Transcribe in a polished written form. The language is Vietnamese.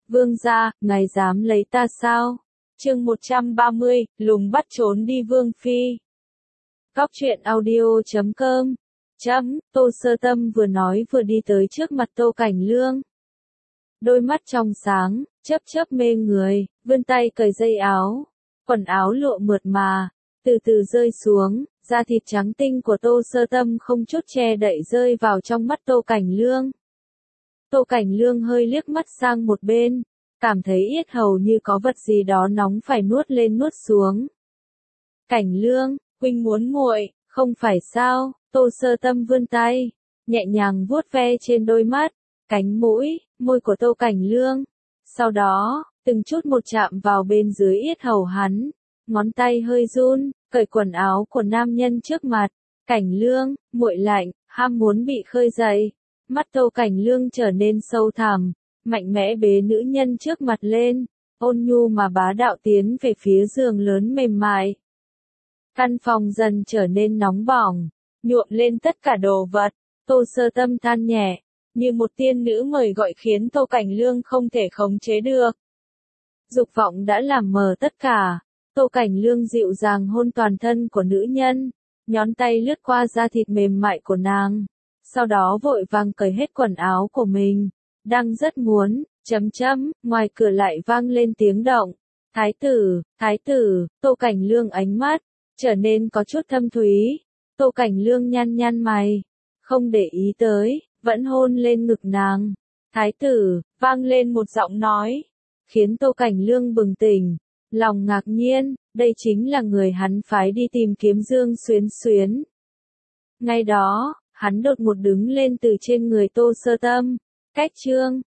Vương gia, ngài dám lấy ta sao? Chương 130, lùng bắt trốn đi Vương Phi. Cóc truyện audio.com. Tô Sơ Tâm vừa nói vừa đi tới trước mặt Tô Cảnh Lương. Đôi mắt trong sáng, chớp chớp mê người, vươn tay cởi dây áo. Quần áo lụa mượt mà, từ từ rơi xuống, da thịt trắng tinh của Tô Sơ Tâm không chút che đậy rơi vào trong mắt Tô Cảnh Lương. Tô Cảnh Lương hơi liếc mắt sang một bên, cảm thấy yết hầu như có vật gì đó nóng phải nuốt lên nuốt xuống. Cảnh Lương, huynh muốn nguội, không phải sao? Tô Sơ Tâm vươn tay, nhẹ nhàng vuốt ve trên đôi mắt, cánh mũi, môi của Tô Cảnh Lương. Sau đó, từng chút một chạm vào bên dưới yết hầu hắn, ngón tay hơi run, cởi quần áo của nam nhân trước mặt. Cảnh Lương, nguội lạnh, ham muốn bị khơi dậy. Mắt Tô Cảnh Lương trở nên sâu thẳm, mạnh mẽ bế nữ nhân trước mặt lên, ôn nhu mà bá đạo tiến về phía giường lớn mềm mại. Căn phòng dần trở nên nóng bỏng, nhuộm lên tất cả đồ vật. Tô Sơ Tâm than nhẹ, như một tiên nữ mời gọi khiến Tô Cảnh Lương không thể khống chế được. Dục vọng đã làm mờ tất cả. Tô Cảnh Lương dịu dàng hôn toàn thân của nữ nhân, nhón tay lướt qua da thịt mềm mại của nàng, sau đó vội vàng cởi hết quần áo của mình. Đang rất muốn, ngoài cửa lại vang lên tiếng động. Thái tử, Tô Cảnh Lương ánh mắt trở nên có chút thâm thúy. Tô Cảnh Lương nhăn nhăn mày, không để ý tới, vẫn hôn lên ngực nàng. Thái tử, vang lên một giọng nói, khiến Tô Cảnh Lương bừng tỉnh, lòng ngạc nhiên, đây chính là người hắn phái đi tìm kiếm Dương Xuyến Xuyến. Ngay đó, hắn đột ngột đứng lên từ trên người Tô Sơ Tâm, cách chương